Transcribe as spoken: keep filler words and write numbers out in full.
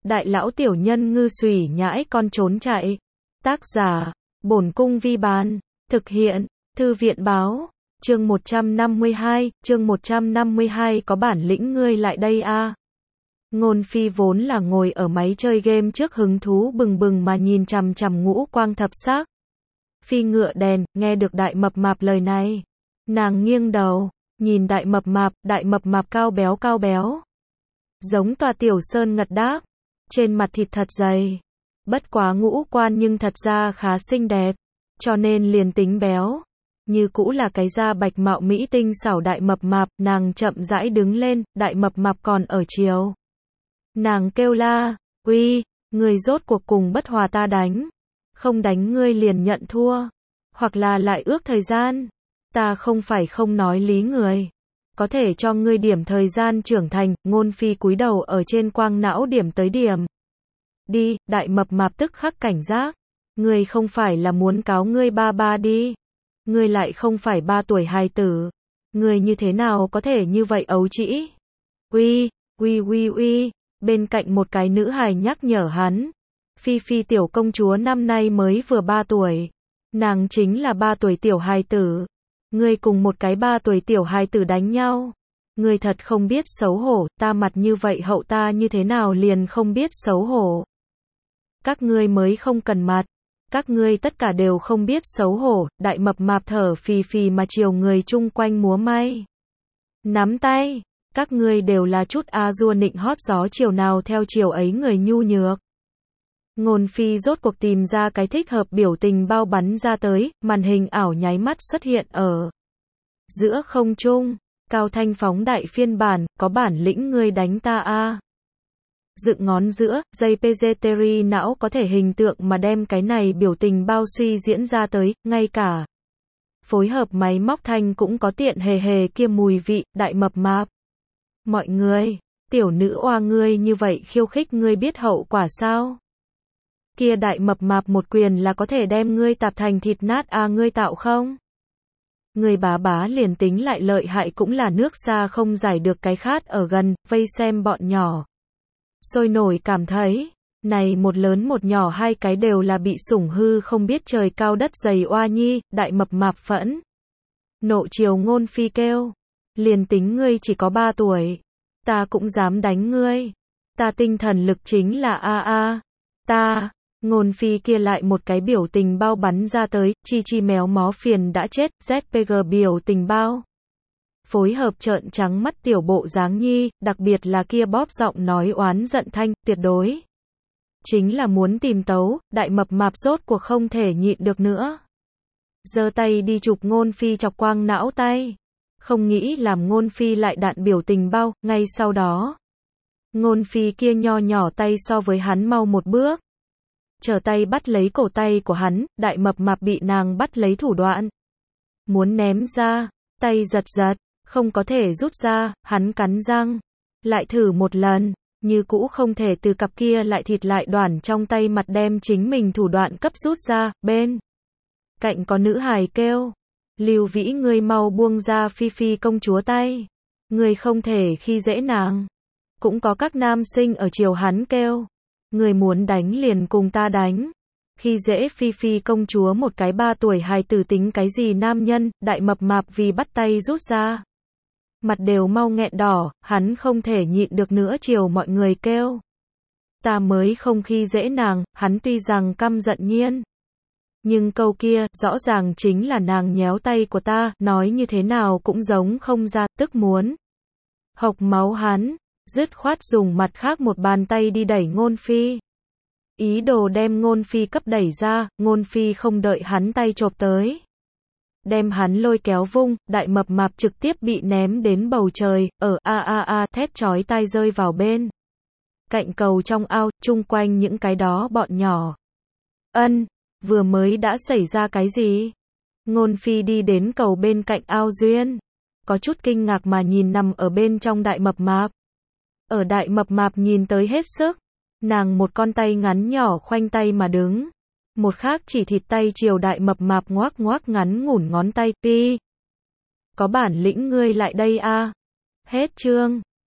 đại lão tiểu nhân ngư xùy nhãi con trốn chạy. Tác giả, Bổn Cung Vi Bán. Thực hiện, Thư viện Báo. Chương một trăm năm mươi hai, chương một trăm năm mươi hai có bản lĩnh ngươi lại đây a. Ngôn Phi vốn là ngồi ở máy chơi game trước hứng thú bừng bừng mà nhìn chằm chằm ngũ quang thập sắc. Phi ngựa đèn, nghe được đại mập mạp lời này. Nàng nghiêng đầu, nhìn đại mập mạp, đại mập mạp cao béo cao béo. Giống tòa tiểu sơn ngật đáp, trên mặt thịt thật dày. Bất quá ngũ quan nhưng thật ra khá xinh đẹp, cho nên liền tính béo. Như cũ là cái da bạch mạo mỹ tinh xảo đại mập mạp, nàng chậm rãi đứng lên, đại mập mạp còn ở chiều. Nàng kêu la, uy, người rốt cuộc cùng bất hòa ta đánh. Không đánh ngươi liền nhận thua. Hoặc là lại ước thời gian. Ta không phải không nói lý người. Có thể cho ngươi điểm thời gian trưởng thành. Ngôn Phi cúi đầu ở trên quang não điểm tới điểm. Đi, đại mập mạp tức khắc cảnh giác. Ngươi không phải là muốn cáo ngươi ba ba đi. Ngươi lại không phải ba tuổi hài tử. Ngươi như thế nào có thể như vậy ấu trĩ. Uy, uy uy uy. Bên cạnh một cái nữ hài nhắc nhở hắn. Phi Phi tiểu công chúa năm nay mới vừa ba tuổi. Nàng chính là ba tuổi tiểu hài tử. Ngươi cùng một cái ba tuổi tiểu hài tử đánh nhau. Ngươi thật không biết xấu hổ, ta mặt như vậy hậu ta như thế nào liền không biết xấu hổ. Các ngươi mới không cần mặt. Các ngươi tất cả đều không biết xấu hổ, đại mập mạp thở phì phì mà chiều người chung quanh múa may. Nắm tay, các ngươi đều là chút a dua nịnh hót gió chiều nào theo chiều ấy người nhu nhược. Ngôn Phi rốt cuộc tìm ra cái thích hợp biểu tình bao bắn ra tới, màn hình ảo nháy mắt xuất hiện ở giữa không trung, cao thanh phóng đại phiên bản, có bản lĩnh ngươi đánh ta a. Dựng ngón giữa, dây pê giê teri não có thể hình tượng mà đem cái này biểu tình bao suy diễn ra tới, ngay cả phối hợp máy móc thanh cũng có tiện hề hề kia mùi vị, đại mập mạp. Mọi người, tiểu nữ oa ngươi như vậy khiêu khích ngươi biết hậu quả sao? Kia đại mập mạp một quyền là có thể đem ngươi tạp thành thịt nát a ngươi tạo không? Người bá bá liền tính lại lợi hại cũng là nước xa không giải được cái khát ở gần, vây xem bọn nhỏ. Sôi nổi cảm thấy, này một lớn một nhỏ hai cái đều là bị sủng hư không biết trời cao đất dày oa nhi, đại mập mạp phẫn. Nộ chiều Ngôn Phi kêu, liền tính ngươi chỉ có ba tuổi, ta cũng dám đánh ngươi. Ta tinh thần lực chính là a a, ta. Ngôn Phi kia lại một cái biểu tình bao bắn ra tới, chi chi méo mó phiền đã chết, zét pê giê biểu tình bao. Phối hợp trợn trắng mắt tiểu bộ dáng nhi, đặc biệt là kia bóp giọng nói oán giận thanh, tuyệt đối. Chính là muốn tìm tấu, đại mập mạp rốt cuộc không thể nhịn được nữa. Giơ tay đi chụp Ngôn Phi chọc quang não tay. Không nghĩ làm Ngôn Phi lại đạn biểu tình bao, ngay sau đó. Ngôn Phi kia nho nhỏ tay so với hắn mau một bước. Trở tay bắt lấy cổ tay của hắn, đại mập mạp bị nàng bắt lấy thủ đoạn. Muốn ném ra, tay giật giật, không có thể rút ra, hắn cắn răng. Lại thử một lần, như cũ không thể từ cặp kia lại thịt lại đoản trong tay mặt đem chính mình thủ đoạn cấp rút ra, bên. Cạnh có nữ hài kêu. Lưu Vĩ ngươi mau buông ra Phi Phi công chúa tay. Ngươi không thể khi dễ nàng. Cũng có các nam sinh ở chiều hắn kêu. Người muốn đánh liền cùng ta đánh. Khi dễ Phi Phi công chúa một cái ba tuổi hài tử tính cái gì nam nhân, đại mập mạp vì bắt tay rút ra. Mặt đều mau nghẹn đỏ, hắn không thể nhịn được nữa chiều mọi người kêu. Ta mới không khi dễ nàng, hắn tuy rằng căm giận nhiên. Nhưng câu kia, rõ ràng chính là nàng nhéo tay của ta, nói như thế nào cũng giống không ra, tức muốn. Hộc máu hắn. Dứt khoát dùng mặt khác một bàn tay đi đẩy Ngôn Phi. Ý đồ đem Ngôn Phi cấp đẩy ra, Ngôn Phi không đợi hắn tay chộp tới. Đem hắn lôi kéo vung, đại mập mạp trực tiếp bị ném đến bầu trời, ở a a a thét chói tai rơi vào bên. Cạnh cầu trong ao, chung quanh những cái đó bọn nhỏ. Ân, vừa mới đã xảy ra cái gì? Ngôn Phi đi đến cầu bên cạnh ao duyên. Có chút kinh ngạc mà nhìn nằm ở bên trong đại mập mạp. Ở đại mập mạp nhìn tới hết sức, nàng một con tay ngắn nhỏ khoanh tay mà đứng, một khác chỉ thịt tay chiều đại mập mạp ngoác ngoác ngắn ngủn ngón tay, pi. Có bản lĩnh ngươi lại đây a. Hết chương.